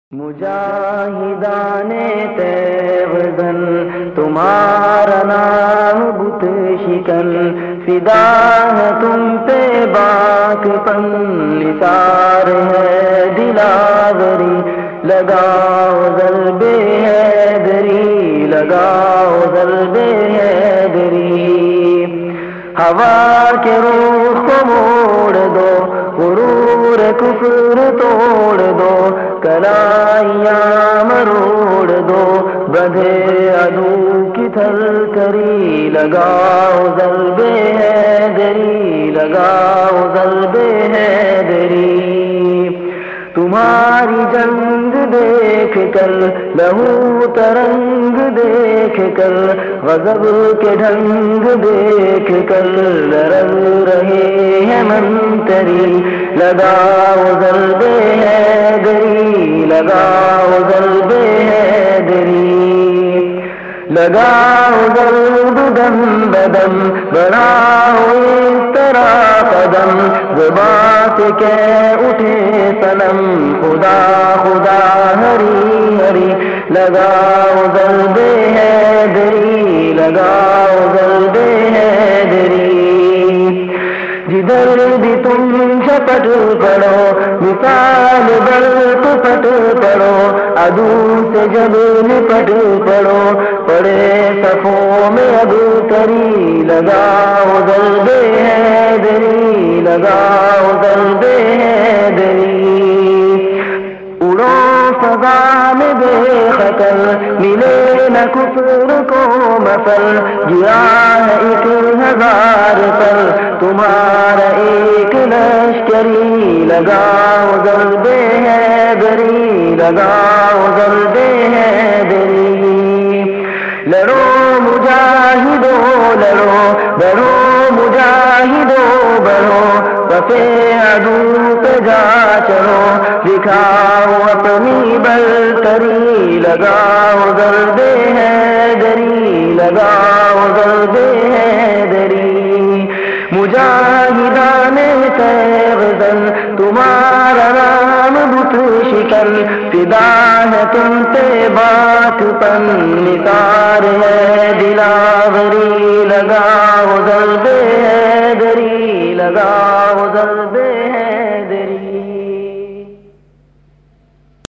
مجاہدان تیغزن تمہارا نام بت شکن، فدا ہے تم پہ باک پن نثار ہے دلاوری، لگاؤ ضرب حیدری، لگاؤ ضرب حیدری۔ ہوا کے رخ کو موڑ دو، غرور کفر توڑ دو، کلائیاں مروڑ دو، بدھے عدو کی تھل کری، لگاؤ ضرب حیدری، لگاؤ ضرب حیدری۔ تمہاری جنگ دیکھ کر، لہو ترنگ دیکھ کر، غضب کے ڈھنگ دیکھ کر، لرز رہے ہیں منتری، لگاؤ ضرب حیدری، لگاؤ ضرب حیدری۔ لگاؤ ضرب دم بدم، بڑھاؤ اس طرح قدم، زباں سے کہہ اٹھے صنم، خدا خدا ہری ہری، لگاؤ ضرب حیدری، لگاؤ ضرب حیدری۔ جدھر بھی تم جھپٹ پڑو، مثال برق پھٹ پڑو، عدو سے جب نپٹ پڑو، پڑے صفوں میں اب تری، لگاؤ ضرب حیدری، لگاؤ ضرب حیدری۔ اڑو فضا میں بے خطر، ملے نہ کفر کو مثل، گرا ہے 1000 پر تمہارا ایک لشکری، لگاؤ ضرب حیدری، لگاؤ ضرب حیدری۔ لڑو مجاہدو لڑو، بڑھو مجاہدو بڑھو، صفِ عدو پہ جا چڑھو، دکھاؤ اپنی برتری، لگاؤ ضرب حیدری، لگاؤ ضرب حیدری۔ مجاہدان تیغزن تمہارا نام بت شکن، فدا ہے تم پہ باک پن نثار